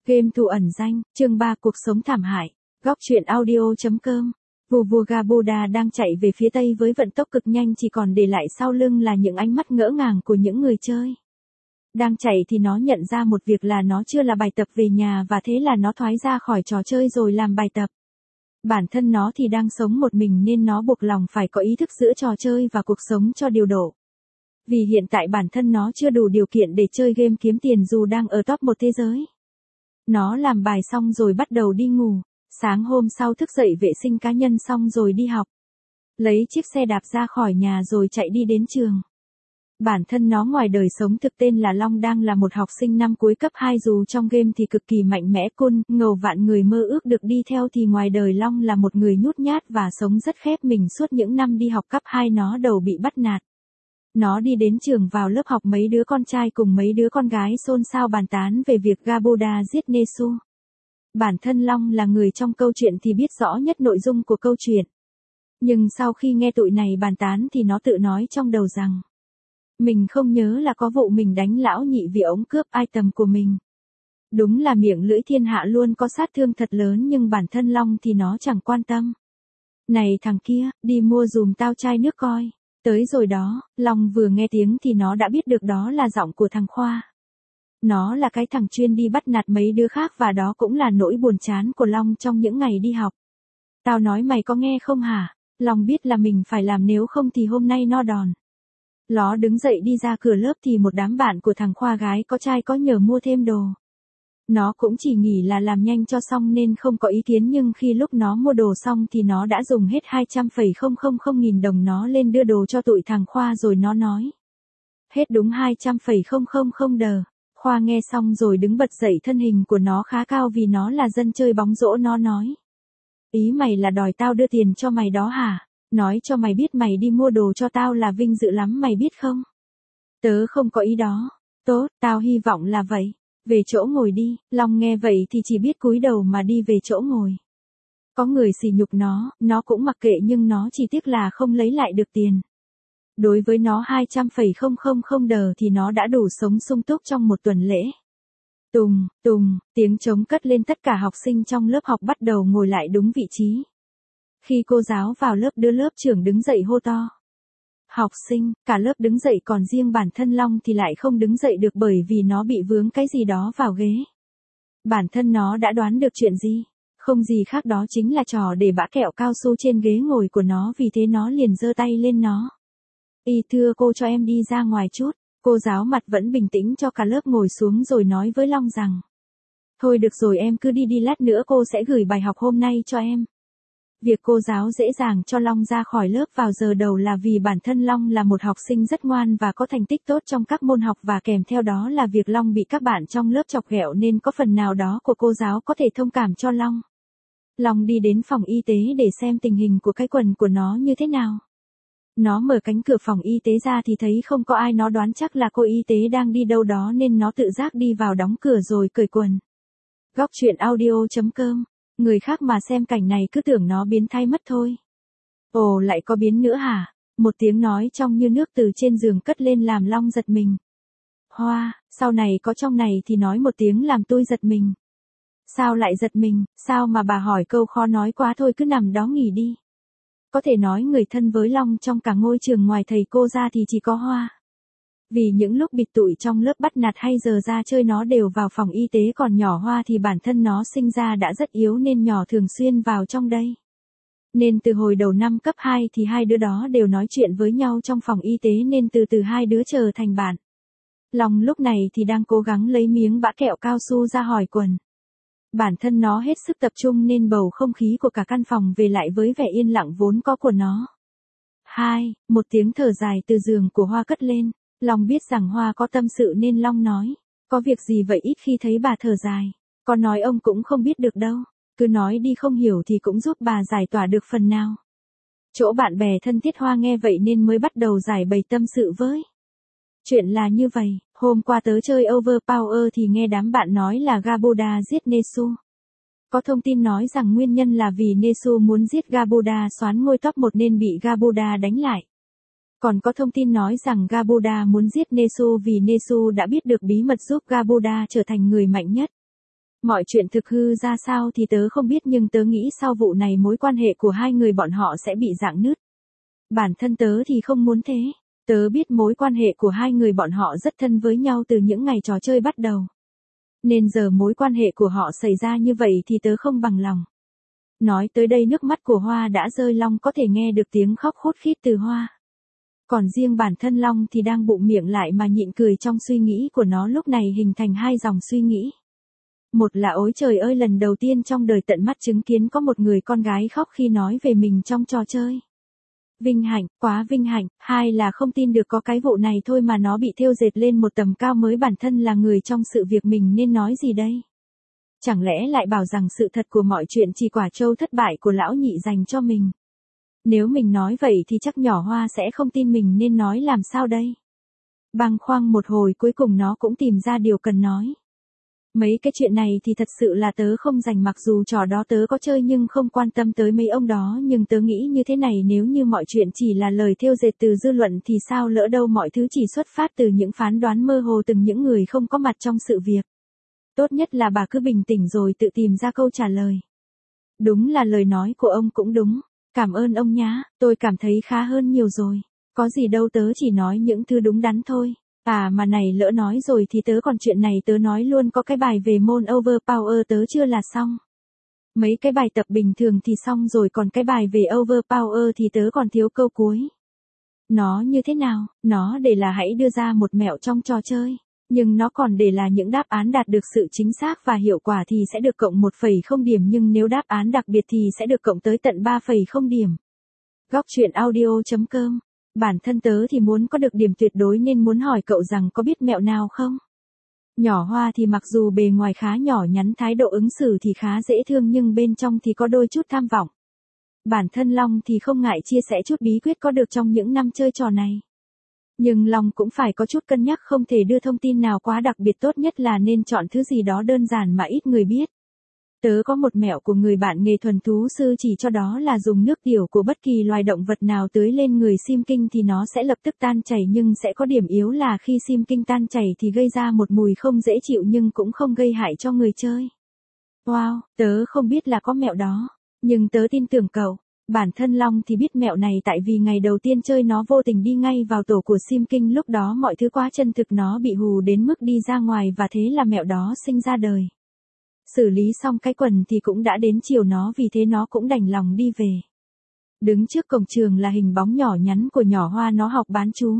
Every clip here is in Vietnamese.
Game thủ ẩn danh, chương 3 cuộc sống thảm hại. Góc truyện audio.com. Vù vù Gabuda đang chạy về phía tây với vận tốc cực nhanh, chỉ còn để lại sau lưng là những ánh mắt ngỡ ngàng của những người chơi. Đang chạy thì nó nhận ra một việc là nó chưa là bài tập về nhà, và thế là nó thoái ra khỏi trò chơi rồi làm bài tập. Bản thân nó thì đang sống một mình nên nó buộc lòng phải có ý thức giữa trò chơi và cuộc sống cho điều độ. Vì hiện tại bản thân nó chưa đủ điều kiện để chơi game kiếm tiền dù đang ở top 1 thế giới. Nó làm bài xong rồi bắt đầu đi ngủ, sáng hôm sau thức dậy vệ sinh cá nhân xong rồi đi học. Lấy chiếc xe đạp ra khỏi nhà rồi chạy đi đến trường. Bản thân nó ngoài đời sống thực tên là Long đang là một học sinh năm cuối cấp 2, dù trong game thì cực kỳ mạnh mẽ cool, ngầu vạn người mơ ước được đi theo, thì ngoài đời Long là một người nhút nhát và sống rất khép mình. Suốt những năm đi học cấp 2 nó đầu bị bắt nạt. Nó đi đến trường vào lớp học, mấy đứa con trai cùng mấy đứa con gái xôn xao bàn tán về việc Gabuda giết Nesu. Bản thân Long là người trong câu chuyện thì biết rõ nhất nội dung của câu chuyện. Nhưng sau khi nghe tụi này bàn tán thì nó tự nói trong đầu rằng mình không nhớ là có vụ mình đánh lão nhị vì ống cướp item của mình. Đúng là miệng lưỡi thiên hạ luôn có sát thương thật lớn, nhưng bản thân Long thì nó chẳng quan tâm. Này thằng kia, đi mua giùm tao chai nước coi. Tới rồi đó, Long vừa nghe tiếng thì nó đã biết được đó là giọng của thằng Khoa. Nó là cái thằng chuyên đi bắt nạt mấy đứa khác, và đó cũng là nỗi buồn chán của Long trong những ngày đi học. Tao nói mày có nghe không hả? Long biết là mình phải làm, nếu không thì hôm nay no đòn. Nó đứng dậy đi ra cửa lớp thì một đám bạn của thằng Khoa gái có trai có nhờ mua thêm đồ. Nó cũng chỉ nghĩ là làm nhanh cho xong nên không có ý kiến, nhưng khi lúc nó mua đồ xong thì nó đã dùng hết 200.000 đồng nó lên đưa đồ cho tụi thằng Khoa rồi nó nói. Hết đúng 200.000 đờ. Khoa nghe xong rồi đứng bật dậy, thân hình của nó khá cao vì nó là dân chơi bóng rổ. Nó nói. Ý mày là đòi tao đưa tiền cho mày đó hả? Nói cho mày biết mày đi mua đồ cho tao là vinh dự lắm mày biết không? Tớ không có ý đó. Tốt, tao hy vọng là vậy. Về chỗ ngồi đi. Long nghe vậy thì chỉ biết cúi đầu mà đi về chỗ ngồi. Có người sỉ nhục nó cũng mặc kệ, nhưng nó chỉ tiếc là không lấy lại được tiền. Đối với nó 200.000 đờ thì nó đã đủ sống sung túc trong một tuần lễ. Tùng, tùng, tiếng trống cất lên, tất cả học sinh trong lớp học bắt đầu ngồi lại đúng vị trí. Khi cô giáo vào lớp, đưa lớp trưởng đứng dậy hô to. Học sinh, cả lớp đứng dậy, còn riêng bản thân Long thì lại không đứng dậy được bởi vì nó bị vướng cái gì đó vào ghế. Bản thân nó đã đoán được chuyện gì, không gì khác đó chính là trò để bã kẹo cao su trên ghế ngồi của nó, vì thế nó liền giơ tay lên nó. Thưa cô, cho em đi ra ngoài chút. Cô giáo mặt vẫn bình tĩnh cho cả lớp ngồi xuống rồi nói với Long rằng. Thôi được rồi, em cứ đi, lát nữa cô sẽ gửi bài học hôm nay cho em. Việc cô giáo dễ dàng cho Long ra khỏi lớp vào giờ đầu là vì bản thân Long là một học sinh rất ngoan và có thành tích tốt trong các môn học, và kèm theo đó là việc Long bị các bạn trong lớp chọc ghẹo nên có phần nào đó của cô giáo có thể thông cảm cho Long. Long đi đến phòng y tế để xem tình hình của cái quần của nó như thế nào. Nó mở cánh cửa phòng y tế ra thì thấy không có ai, nó đoán chắc là cô y tế đang đi đâu đó nên nó tự giác đi vào, đóng cửa rồi cởi quần. Góc truyện audio.com. Người khác mà xem cảnh này cứ tưởng nó biến thái mất thôi. Ồ, lại có biến nữa hả? Một tiếng nói trong như nước từ trên giường cất lên làm Long giật mình. Hoa, sau này có trong này thì nói một tiếng làm tôi giật mình. Sao lại giật mình? Sao mà bà hỏi câu khó nói quá, thôi cứ nằm đó nghỉ đi. Có thể nói người thân với Long trong cả ngôi trường ngoài thầy cô ra thì chỉ có Hoa. Vì những lúc bịt tụi trong lớp bắt nạt hay giờ ra chơi nó đều vào phòng y tế, còn nhỏ Hoa thì bản thân nó sinh ra đã rất yếu nên nhỏ thường xuyên vào trong đây. Nên từ hồi đầu năm cấp 2 thì hai đứa đó đều nói chuyện với nhau trong phòng y tế, nên từ từ hai đứa trở thành bạn. Long lúc này thì đang cố gắng lấy miếng bã kẹo cao su ra hỏi quần. Bản thân nó hết sức tập trung nên bầu không khí của cả căn phòng về lại với vẻ yên lặng vốn có của nó. Một tiếng thở dài từ giường của Hoa cất lên. Long biết rằng Hoa có tâm sự nên Long nói. Có việc gì vậy, ít khi thấy bà thở dài. Con nói ông cũng không biết được đâu. Cứ nói đi, không hiểu thì cũng giúp bà giải tỏa được phần nào. Chỗ bạn bè thân thiết. Hoa nghe vậy nên mới bắt đầu giải bày tâm sự với. Chuyện là như vậy, hôm qua tớ chơi Overpower thì nghe đám bạn nói là Gabuda giết Nesu. Có thông tin nói rằng nguyên nhân là vì Nesu muốn giết Gabuda soán ngôi top 1 nên bị Gabuda đánh lại. Còn có thông tin nói rằng Gabuda muốn giết Nesu vì Nesu đã biết được bí mật giúp Gabuda trở thành người mạnh nhất. Mọi chuyện thực hư ra sao thì tớ không biết nhưng tớ nghĩ sau vụ này mối quan hệ của hai người bọn họ sẽ bị rạn nứt. Bản thân tớ thì không muốn thế. Tớ biết mối quan hệ của hai người bọn họ rất thân với nhau từ những ngày trò chơi bắt đầu. Nên giờ mối quan hệ của họ xảy ra như vậy thì tớ không bằng lòng. Nói tới đây nước mắt của Hoa đã rơi, Long có thể nghe được tiếng khóc khốt khít từ Hoa. Còn riêng bản thân Long thì đang bụng miệng lại mà nhịn cười, trong suy nghĩ của nó lúc này hình thành hai dòng suy nghĩ. Một là ôi trời ơi, lần đầu tiên trong đời tận mắt chứng kiến có một người con gái khóc khi nói về mình trong trò chơi. Vinh hạnh, quá vinh hạnh. Hai là không tin được có cái vụ này thôi mà nó bị thêu dệt lên một tầm cao mới, bản thân là người trong sự việc mình nên nói gì đây? Chẳng lẽ lại bảo rằng sự thật của mọi chuyện chỉ quả trâu thất bại của lão nhị dành cho mình? Nếu mình nói vậy thì chắc nhỏ Hoa sẽ không tin mình, nên nói làm sao đây? Bàng khoang một hồi cuối cùng nó cũng tìm ra điều cần nói. Mấy cái chuyện này thì thật sự là tớ không rành, mặc dù trò đó tớ có chơi nhưng không quan tâm tới mấy ông đó, nhưng tớ nghĩ như thế này, nếu như mọi chuyện chỉ là lời thêu dệt từ dư luận thì sao, lỡ đâu mọi thứ chỉ xuất phát từ những phán đoán mơ hồ từng những người không có mặt trong sự việc. Tốt nhất là bà cứ bình tĩnh rồi tự tìm ra câu trả lời. Đúng là lời nói của ông cũng đúng. Cảm ơn ông nhá, tôi cảm thấy khá hơn nhiều rồi. Có gì đâu, tớ chỉ nói những thứ đúng đắn thôi. À mà này, lỡ nói rồi thì tớ còn chuyện này tớ nói luôn, có cái bài về môn Overpower tớ chưa là xong. Mấy cái bài tập bình thường thì xong rồi, còn cái bài về Overpower thì tớ còn thiếu câu cuối. Nó như thế nào? Nó để là hãy đưa ra một mẹo trong trò chơi. Nhưng nó còn để là những đáp án đạt được sự chính xác và hiệu quả thì sẽ được cộng 1,0 điểm, nhưng nếu đáp án đặc biệt thì sẽ được cộng tới tận 3,0 điểm. Góc truyện audio.com. Bản thân tớ thì muốn có được điểm tuyệt đối nên muốn hỏi cậu rằng có biết mẹo nào không? Nhỏ Hoa thì mặc dù bề ngoài khá nhỏ nhắn, thái độ ứng xử thì khá dễ thương, nhưng bên trong thì có đôi chút tham vọng. Bản thân Long thì không ngại chia sẻ chút bí quyết có được trong những năm chơi trò này. Nhưng Long cũng phải có chút cân nhắc, không thể đưa thông tin nào quá đặc biệt, tốt nhất là nên chọn thứ gì đó đơn giản mà ít người biết. Tớ có một mẹo của người bạn nghề thuần thú sư chỉ cho, đó là dùng nước tiểu của bất kỳ loài động vật nào tưới lên người sim kinh thì nó sẽ lập tức tan chảy, nhưng sẽ có điểm yếu là khi sim kinh tan chảy thì gây ra một mùi không dễ chịu nhưng cũng không gây hại cho người chơi. Wow, tớ không biết là có mẹo đó, nhưng tớ tin tưởng cậu. Bản thân Long thì biết mẹo này, tại vì ngày đầu tiên chơi nó vô tình đi ngay vào tổ của sim kinh, lúc đó mọi thứ quá chân thực, nó bị hù đến mức đi ra ngoài, và thế là mẹo đó sinh ra đời. Xử lý xong cái quần thì cũng đã đến chiều nó, vì thế nó cũng đành lòng đi về. Đứng trước cổng trường là hình bóng nhỏ nhắn của nhỏ Hoa, nó học bán chú.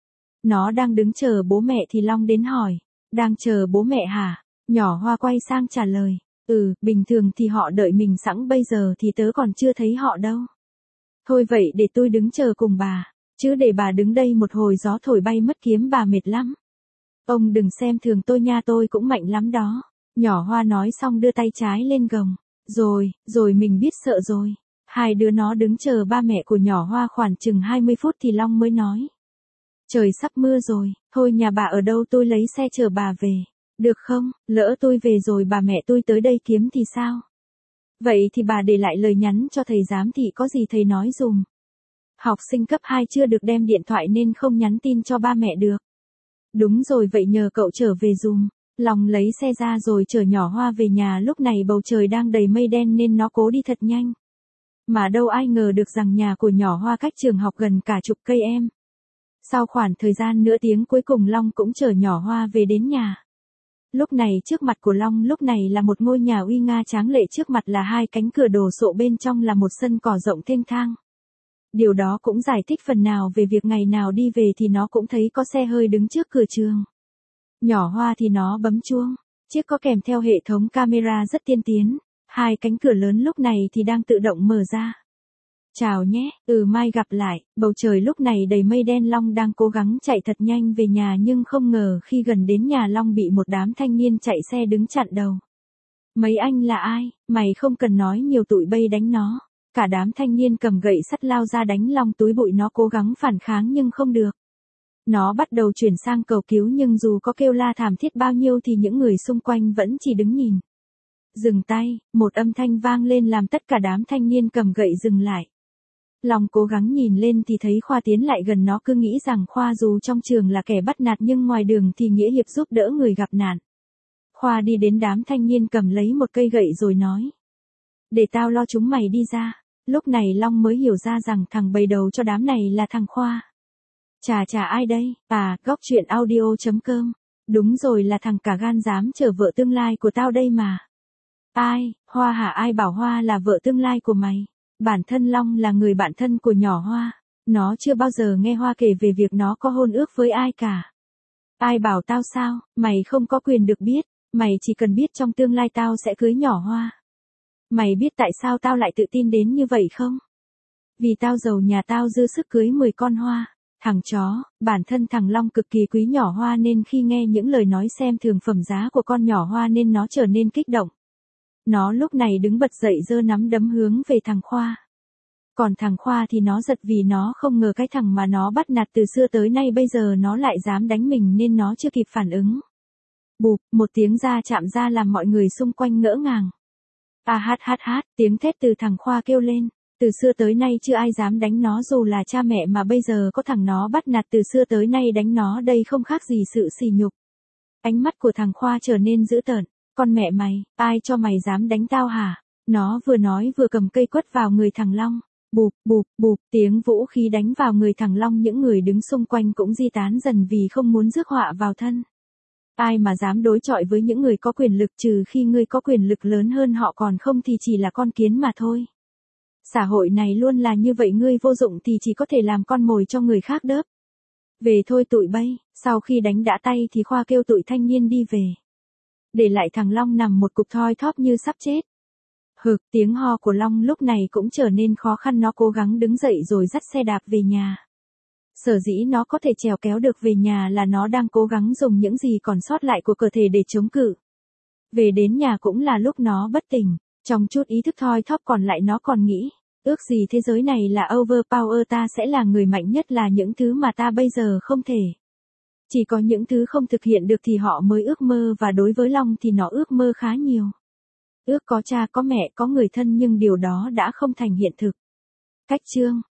Nó đang đứng chờ bố mẹ thì Long đến hỏi, đang chờ bố mẹ hả? Nhỏ Hoa quay sang trả lời, bình thường thì họ đợi mình sẵn, bây giờ thì tớ còn chưa thấy họ đâu. Thôi vậy để tôi đứng chờ cùng bà, chứ để bà đứng đây một hồi gió thổi bay mất kiếm bà mệt lắm. Ông đừng xem thường tôi nha, tôi cũng mạnh lắm đó. Nhỏ Hoa nói xong đưa tay trái lên gồng. Rồi mình biết sợ rồi. Hai đứa nó đứng chờ ba mẹ của nhỏ Hoa khoảng chừng 20 phút thì Long mới nói. Trời sắp mưa rồi, thôi nhà bà ở đâu tôi lấy xe chở bà về. Được không, lỡ tôi về rồi bà mẹ tôi tới đây kiếm thì sao? Vậy thì bà để lại lời nhắn cho thầy giám thị, có gì thầy nói dùm. Học sinh cấp 2 chưa được đem điện thoại nên không nhắn tin cho ba mẹ được. Đúng rồi, vậy nhờ cậu trở về dùm. Long lấy xe ra rồi chở nhỏ Hoa về nhà, lúc này bầu trời đang đầy mây đen nên nó cố đi thật nhanh. Mà đâu ai ngờ được rằng nhà của nhỏ Hoa cách trường học gần cả chục cây em. Sau khoảng thời gian nửa tiếng cuối cùng Long cũng chở nhỏ Hoa về đến nhà. Lúc này trước mặt của Long lúc này là một ngôi nhà uy nga tráng lệ, trước mặt là hai cánh cửa đồ sộ, bên trong là một sân cỏ rộng thênh thang. Điều đó cũng giải thích phần nào về việc ngày nào đi về thì nó cũng thấy có xe hơi đứng trước cửa trường. Nhỏ Hoa thì nó bấm chuông, chiếc có kèm theo hệ thống camera rất tiên tiến. Hai cánh cửa lớn lúc này thì đang tự động mở ra. Chào nhé, mai gặp lại. Bầu trời lúc này đầy mây đen, Long đang cố gắng chạy thật nhanh về nhà, nhưng không ngờ khi gần đến nhà Long bị một đám thanh niên chạy xe đứng chặn đầu. Mấy anh là ai? Mày không cần nói nhiều, tụi bay đánh nó. Cả đám thanh niên cầm gậy sắt lao ra đánh Long túi bụi, nó cố gắng phản kháng nhưng không được. Nó bắt đầu chuyển sang cầu cứu, nhưng dù có kêu la thảm thiết bao nhiêu thì những người xung quanh vẫn chỉ đứng nhìn. Dừng tay, một âm thanh vang lên làm tất cả đám thanh niên cầm gậy dừng lại. Long cố gắng nhìn lên thì thấy Khoa tiến lại gần, nó cứ nghĩ rằng Khoa dù trong trường là kẻ bắt nạt nhưng ngoài đường thì nghĩa hiệp giúp đỡ người gặp nạn. Khoa đi đến đám thanh niên cầm lấy một cây gậy rồi nói. Để tao lo chúng mày đi ra. Lúc này Long mới hiểu ra rằng thằng bày đầu cho đám này là thằng Khoa. Chà ai đây? À, góc chuyện audio.com. Đúng rồi, là thằng cả gan dám chở vợ tương lai của tao đây mà. Ai, Hoa hả? Ai bảo Hoa là vợ tương lai của mày? Bản thân Long là người bạn thân của nhỏ Hoa. Nó chưa bao giờ nghe Hoa kể về việc nó có hôn ước với ai cả. Ai bảo tao sao? Mày không có quyền được biết. Mày chỉ cần biết trong tương lai tao sẽ cưới nhỏ Hoa. Mày biết tại sao tao lại tự tin đến như vậy không? Vì tao giàu, nhà tao dư sức cưới 10 con Hoa. Thằng chó, bản thân thằng Long cực kỳ quý nhỏ Hoa nên khi nghe những lời nói xem thường phẩm giá của con nhỏ Hoa nên nó trở nên kích động. Nó lúc này đứng bật dậy giơ nắm đấm hướng về thằng Khoa. Còn thằng Khoa thì nó giật vì nó không ngờ cái thằng mà nó bắt nạt từ xưa tới nay bây giờ nó lại dám đánh mình nên nó chưa kịp phản ứng. Bụp, một tiếng da chạm ra làm mọi người xung quanh ngỡ ngàng. Hát, tiếng thét từ thằng Khoa kêu lên. Từ xưa tới nay chưa ai dám đánh nó dù là cha mẹ mà bây giờ có thằng nó bắt nạt từ xưa tới nay đánh nó đây không khác gì sự sỉ nhục. Ánh mắt của thằng Khoa trở nên dữ tợn. Con mẹ mày, ai cho mày dám đánh tao hả? Nó vừa nói vừa cầm cây quất vào người thằng Long. Bụp, tiếng vũ khí đánh vào người thằng Long, những người đứng xung quanh cũng di tán dần vì không muốn rước họa vào thân. Ai mà dám đối chọi với những người có quyền lực, trừ khi ngươi có quyền lực lớn hơn họ, còn không thì chỉ là con kiến mà thôi. Xã hội này luôn là như vậy, ngươi vô dụng thì chỉ có thể làm con mồi cho người khác đớp. Về thôi tụi bay. Sau khi đánh đã tay thì Khoa kêu tụi thanh niên đi về. Để lại thằng Long nằm một cục thoi thóp như sắp chết. Hực, tiếng ho của Long lúc này cũng trở nên khó khăn, nó cố gắng đứng dậy rồi dắt xe đạp về nhà. Sở dĩ nó có thể trèo kéo được về nhà là nó đang cố gắng dùng những gì còn sót lại của cơ thể để chống cự. Về đến nhà cũng là lúc nó bất tỉnh, trong chút ý thức thoi thóp còn lại nó còn nghĩ, ước gì thế giới này là overpower, ta sẽ là người mạnh nhất, là những thứ mà ta bây giờ không thể. Chỉ có những thứ không thực hiện được thì họ mới ước mơ, và đối với Long thì nó ước mơ khá nhiều. Ước có cha có mẹ có người thân nhưng điều đó đã không thành hiện thực. Cách chương